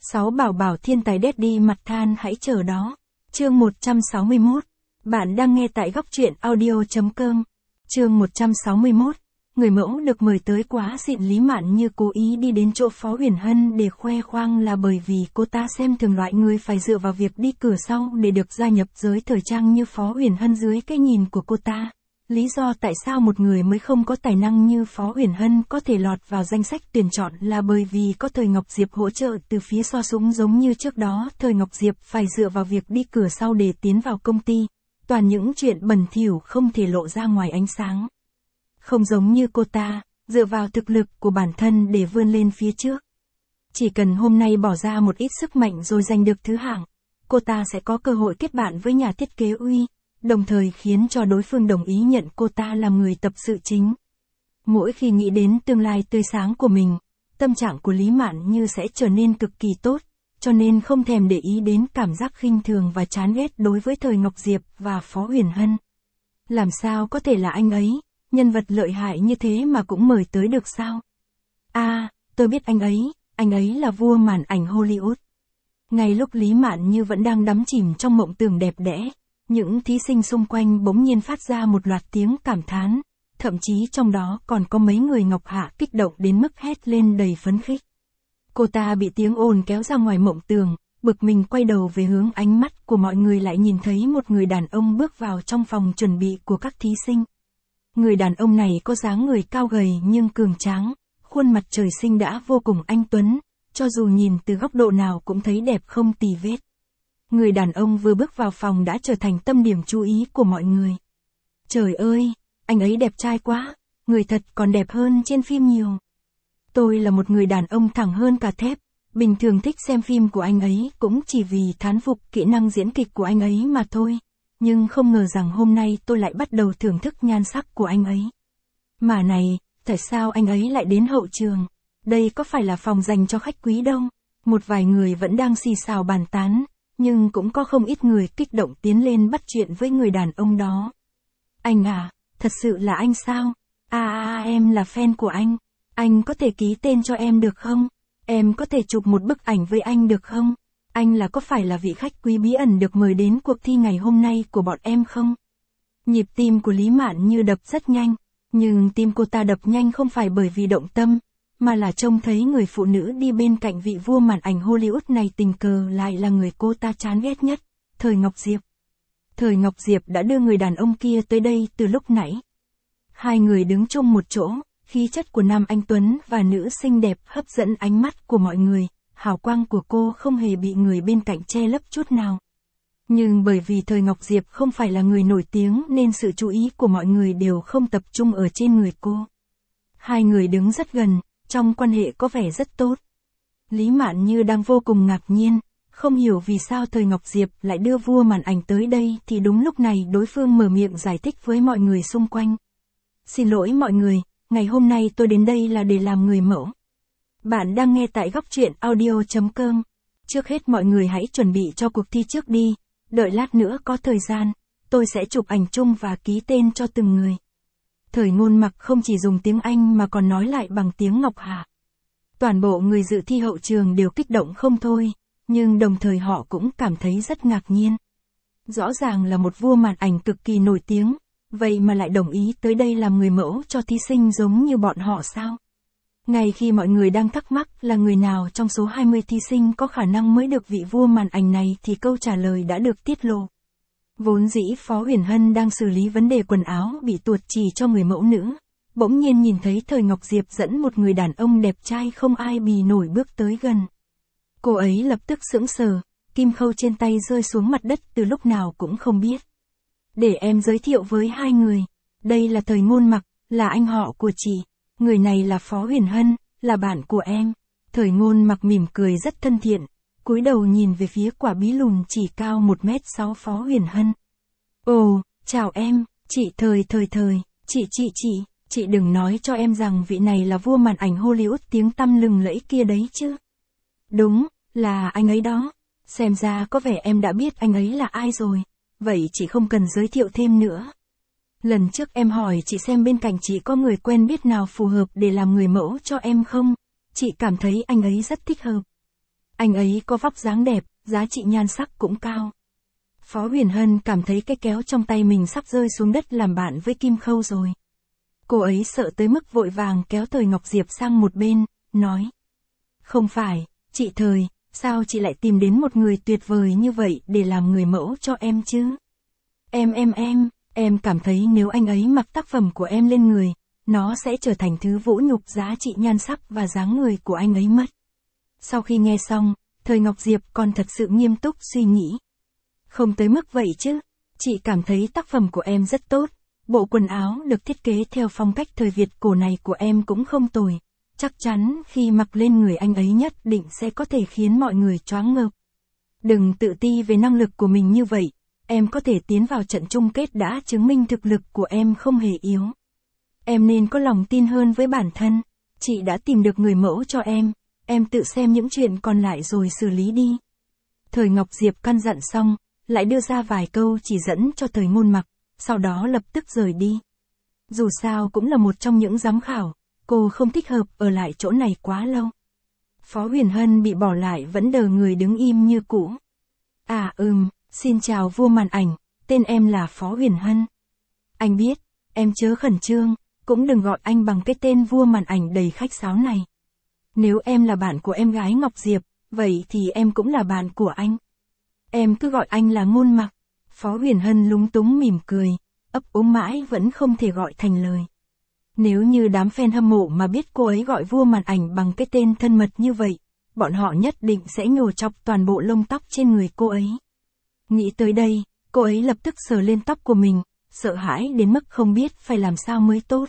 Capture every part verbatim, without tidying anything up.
Sáu bảo bảo thiên tài daddy mặt than hãy chờ đó. Chương một trăm sáu mươi mốt. Bạn đang nghe tại góc truyện audio.com. Chương một trăm sáu mươi mốt. Người mẫu được mời tới quá xịn. Lý Mạn Như cố ý đi đến chỗ Phó Huyền Hân để khoe khoang là bởi vì cô ta xem thường loại người phải dựa vào việc đi cửa sau để được gia nhập giới thời trang như Phó Huyền Hân dưới cái nhìn của cô ta. Lý do tại sao một người mới không có tài năng như Phó Huyền Hân có thể lọt vào danh sách tuyển chọn là bởi vì có Thời Ngọc Diệp hỗ trợ từ phía xoa súng. Giống như trước đó Thời Ngọc Diệp phải dựa vào việc đi cửa sau để tiến vào công ty. Toàn những chuyện bẩn thỉu không thể lộ ra ngoài ánh sáng. Không giống như cô ta, dựa vào thực lực của bản thân để vươn lên phía trước. Chỉ cần hôm nay bỏ ra một ít sức mạnh rồi giành được thứ hạng, cô ta sẽ có cơ hội kết bạn với nhà thiết kế uy, đồng thời khiến cho đối phương đồng ý nhận cô ta làm người tập sự chính. Mỗi khi nghĩ đến tương lai tươi sáng của mình, tâm trạng của Lý Mạn Như sẽ trở nên cực kỳ tốt, cho nên không thèm để ý đến cảm giác khinh thường và chán ghét đối với Thời Ngọc Diệp và Phó Huyền Hân. Làm sao có thể là anh ấy, nhân vật lợi hại như thế mà cũng mời tới được sao? À, tôi biết anh ấy, anh ấy là vua màn ảnh Hollywood. Ngay lúc Lý Mạn Như vẫn đang đắm chìm trong mộng tưởng đẹp đẽ, những thí sinh xung quanh bỗng nhiên phát ra một loạt tiếng cảm thán, thậm chí trong đó còn có mấy người Ngọc Hạ kích động đến mức hét lên đầy phấn khích. Cô ta bị tiếng ồn kéo ra ngoài mộng tưởng, bực mình quay đầu về hướng ánh mắt của mọi người lại nhìn thấy một người đàn ông bước vào trong phòng chuẩn bị của các thí sinh. Người đàn ông này có dáng người cao gầy nhưng cường tráng, khuôn mặt trời sinh đã vô cùng anh tuấn, cho dù nhìn từ góc độ nào cũng thấy đẹp không tì vết. Người đàn ông vừa bước vào phòng đã trở thành tâm điểm chú ý của mọi người. Trời ơi, anh ấy đẹp trai quá, người thật còn đẹp hơn trên phim nhiều. Tôi là một người đàn ông thẳng hơn cả thép, bình thường thích xem phim của anh ấy cũng chỉ vì thán phục kỹ năng diễn kịch của anh ấy mà thôi. Nhưng không ngờ rằng hôm nay tôi lại bắt đầu thưởng thức nhan sắc của anh ấy. Mà này, tại sao anh ấy lại đến hậu trường? Đây có phải là phòng dành cho khách quý đâu? Một vài người vẫn đang xì xào bàn tán, nhưng cũng có không ít người kích động tiến lên bắt chuyện với người đàn ông đó. Anh à, thật sự là anh sao? À, à, à em là fan của anh. Anh có thể ký tên cho em được không? Em có thể chụp một bức ảnh với anh được không? Anh là có phải là vị khách quý bí ẩn được mời đến cuộc thi ngày hôm nay của bọn em không? Nhịp tim của Lý Mạn Như đập rất nhanh, nhưng tim cô ta đập nhanh không phải bởi vì động tâm, mà là trông thấy người phụ nữ đi bên cạnh vị vua màn ảnh Hollywood này tình cờ lại là người cô ta chán ghét nhất, Thời Ngọc Diệp. Thời Ngọc Diệp đã đưa người đàn ông kia tới đây từ lúc nãy. Hai người đứng chung một chỗ, khí chất của nam anh tuấn và nữ xinh đẹp hấp dẫn ánh mắt của mọi người. Hào quang của cô không hề bị người bên cạnh che lấp chút nào. Nhưng bởi vì Thời Ngọc Diệp không phải là người nổi tiếng nên sự chú ý của mọi người đều không tập trung ở trên người cô. Hai người đứng rất gần, trong quan hệ có vẻ rất tốt. Lý Mạn Như đang vô cùng ngạc nhiên, không hiểu vì sao Thời Ngọc Diệp lại đưa vua màn ảnh tới đây thì đúng lúc này đối phương mở miệng giải thích với mọi người xung quanh. Xin lỗi mọi người, ngày hôm nay tôi đến đây là để làm người mẫu. Bạn đang nghe tại góc truyện audio.com. Trước hết mọi người hãy chuẩn bị cho cuộc thi trước đi, đợi lát nữa có thời gian, tôi sẽ chụp ảnh chung và ký tên cho từng người. Thời Ngôn Mặc không chỉ dùng tiếng Anh mà còn nói lại bằng tiếng Ngọc Hạ. Toàn bộ người dự thi hậu trường đều kích động không thôi, nhưng đồng thời họ cũng cảm thấy rất ngạc nhiên. Rõ ràng là một vua màn ảnh cực kỳ nổi tiếng, vậy mà lại đồng ý tới đây làm người mẫu cho thí sinh giống như bọn họ sao? Ngay khi mọi người đang thắc mắc là người nào trong số hai mươi thí sinh có khả năng mới được vị vua màn ảnh này thì câu trả lời đã được tiết lộ. Vốn dĩ Phó Huyền Hân đang xử lý vấn đề quần áo bị tuột chỉ cho người mẫu nữ, bỗng nhiên nhìn thấy Thời Ngọc Diệp dẫn một người đàn ông đẹp trai không ai bì nổi bước tới gần. Cô ấy lập tức sững sờ, kim khâu trên tay rơi xuống mặt đất từ lúc nào cũng không biết. Để em giới thiệu với hai người, đây là Thời Ngôn Mặc, là anh họ của chị. Người này là Phó Huyền Hân, là bạn của em. Thời Ngôn Mặc mỉm cười rất thân thiện, cúi đầu nhìn về phía quả bí lùn chỉ cao một mét sáu Phó Huyền Hân. Ồ, chào em, chị Thời Thời Thời, chị chị chị, chị đừng nói cho em rằng vị này là vua màn ảnh Hollywood tiếng tăm lừng lẫy kia đấy chứ. Đúng, là anh ấy đó. Xem ra có vẻ em đã biết anh ấy là ai rồi, vậy chị không cần giới thiệu thêm nữa. Lần trước em hỏi chị xem bên cạnh chị có người quen biết nào phù hợp để làm người mẫu cho em không? Chị cảm thấy anh ấy rất thích hợp. Anh ấy có vóc dáng đẹp, giá trị nhan sắc cũng cao. Phó Huyền Hân cảm thấy cái kéo trong tay mình sắp rơi xuống đất làm bạn với Kim Khâu rồi. Cô ấy sợ tới mức vội vàng kéo Thời Ngọc Diệp sang một bên, nói. Không phải, chị Thời, sao chị lại tìm đến một người tuyệt vời như vậy để làm người mẫu cho em chứ? Em em em, em cảm thấy nếu anh ấy mặc tác phẩm của em lên người, nó sẽ trở thành thứ vũ nhục giá trị nhan sắc và dáng người của anh ấy mất. Sau khi nghe xong, Thời Ngọc Diệp còn thật sự nghiêm túc suy nghĩ. Không tới mức vậy chứ, chị cảm thấy tác phẩm của em rất tốt, bộ quần áo được thiết kế theo phong cách thời Việt cổ này của em cũng không tồi, chắc chắn khi mặc lên người anh ấy nhất định sẽ có thể khiến mọi người choáng ngợp. Đừng tự ti về năng lực của mình như vậy, em có thể tiến vào trận chung kết đã chứng minh thực lực của em không hề yếu. Em nên có lòng tin hơn với bản thân, chị đã tìm được người mẫu cho em, em tự xem những chuyện còn lại rồi xử lý đi. Thời Ngọc Diệp căn dặn xong, lại đưa ra vài câu chỉ dẫn cho Thời Ngôn Mặc, sau đó lập tức rời đi. Dù sao cũng là một trong những giám khảo, cô không thích hợp ở lại chỗ này quá lâu. Phó Huyền Hân bị bỏ lại vẫn đờ người đứng im như cũ. À ừm, xin chào vua màn ảnh, tên em là Phó Huyền Hân. Anh biết, em chớ khẩn trương, cũng đừng gọi anh bằng cái tên vua màn ảnh đầy khách sáo này. Nếu em là bạn của em gái Ngọc Diệp, vậy thì em cũng là bạn của anh. Em cứ gọi anh là Ngôn Mặc. Phó Huyền Hân lúng túng mỉm cười, ấp úng mãi vẫn không thể gọi thành lời. Nếu như đám fan hâm mộ mà biết cô ấy gọi vua màn ảnh bằng cái tên thân mật như vậy, bọn họ nhất định sẽ nhổ chọc toàn bộ lông tóc trên người cô ấy. Nghĩ tới đây, cô ấy lập tức sờ lên tóc của mình, sợ hãi đến mức không biết phải làm sao mới tốt.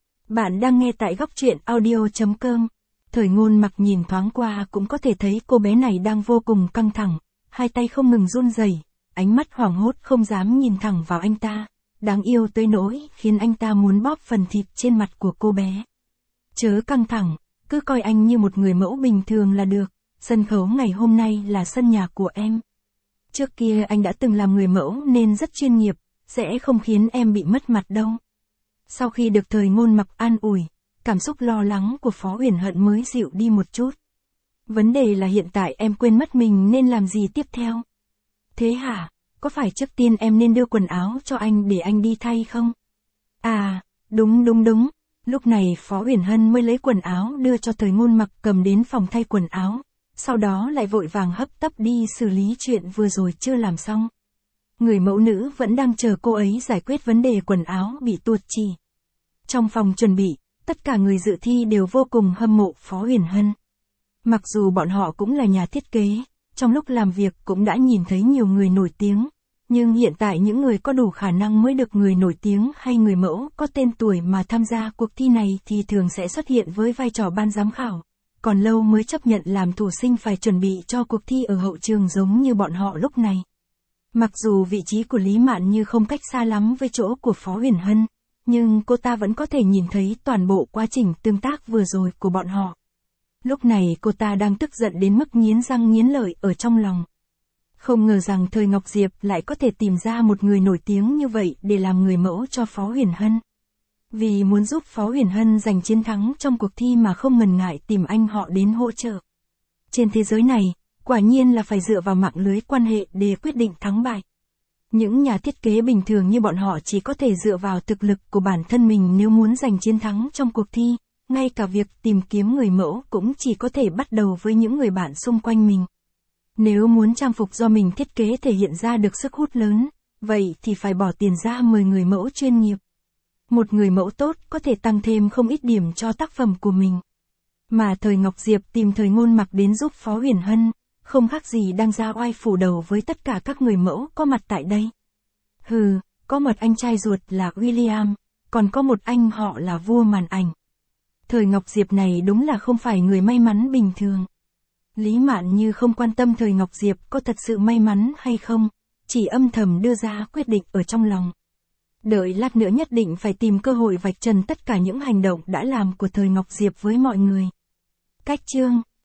Bạn đang nghe tại góc truyện audio chấm com. Thời Ngôn Mặc nhìn thoáng qua cũng có thể thấy cô bé này đang vô cùng căng thẳng, hai tay không ngừng run rẩy, ánh mắt hoảng hốt không dám nhìn thẳng vào anh ta, đáng yêu tới nỗi khiến anh ta muốn bóp phần thịt trên mặt của cô bé. Chớ căng thẳng, cứ coi anh như một người mẫu bình thường là được, sân khấu ngày hôm nay là sân nhà của em. Trước kia anh đã từng làm người mẫu nên rất chuyên nghiệp, sẽ không khiến em bị mất mặt đâu. Sau khi được Thời Ngôn Mặc an ủi, cảm xúc lo lắng của Phó Huyền Hân mới dịu đi một chút. Vấn đề là hiện tại em quên mất mình nên làm gì tiếp theo. Thế hả, có phải trước tiên em nên đưa quần áo cho anh để anh đi thay không? À, đúng đúng đúng, lúc này Phó Huyền Hân mới lấy quần áo đưa cho Thời Ngôn Mặc cầm đến phòng thay quần áo, sau đó lại vội vàng hấp tấp đi xử lý chuyện vừa rồi chưa làm xong. Người mẫu nữ vẫn đang chờ cô ấy giải quyết vấn đề quần áo bị tuột chỉ. Trong phòng chuẩn bị, tất cả người dự thi đều vô cùng hâm mộ Phó Huyền Hân. Mặc dù bọn họ cũng là nhà thiết kế, trong lúc làm việc cũng đã nhìn thấy nhiều người nổi tiếng, nhưng hiện tại những người có đủ khả năng mới được người nổi tiếng hay người mẫu có tên tuổi mà tham gia cuộc thi này thì thường sẽ xuất hiện với vai trò ban giám khảo. Còn lâu mới chấp nhận làm thủ sinh phải chuẩn bị cho cuộc thi ở hậu trường giống như bọn họ lúc này. Mặc dù vị trí của Lý Mạn Như không cách xa lắm với chỗ của Phó Huyền Hân, nhưng cô ta vẫn có thể nhìn thấy toàn bộ quá trình tương tác vừa rồi của bọn họ. Lúc này cô ta đang tức giận đến mức nghiến răng nghiến lợi ở trong lòng. Không ngờ rằng Thời Ngọc Diệp lại có thể tìm ra một người nổi tiếng như vậy để làm người mẫu cho Phó Huyền Hân. Vì muốn giúp Phó Huyền Hân giành chiến thắng trong cuộc thi mà không ngần ngại tìm anh họ đến hỗ trợ. Trên thế giới này, quả nhiên là phải dựa vào mạng lưới quan hệ để quyết định thắng bại. Những nhà thiết kế bình thường như bọn họ chỉ có thể dựa vào thực lực của bản thân mình nếu muốn giành chiến thắng trong cuộc thi, ngay cả việc tìm kiếm người mẫu cũng chỉ có thể bắt đầu với những người bạn xung quanh mình. Nếu muốn trang phục do mình thiết kế thể hiện ra được sức hút lớn, vậy thì phải bỏ tiền ra mời người mẫu chuyên nghiệp. Một người mẫu tốt có thể tăng thêm không ít điểm cho tác phẩm của mình. Mà Thời Ngọc Diệp tìm Thời Ngôn Mặc đến giúp Phó Huyền Hân, không khác gì đang ra oai phủ đầu với tất cả các người mẫu có mặt tại đây. Hừ, có một anh trai ruột là William, còn có một anh họ là vua màn ảnh. Thời Ngọc Diệp này đúng là không phải người may mắn bình thường. Lý Mạn Như không quan tâm Thời Ngọc Diệp có thật sự may mắn hay không, chỉ âm thầm đưa ra quyết định ở trong lòng. Đợi lát nữa nhất định phải tìm cơ hội vạch trần tất cả những hành động đã làm của Thời Ngọc Diệp với mọi người. Cách chương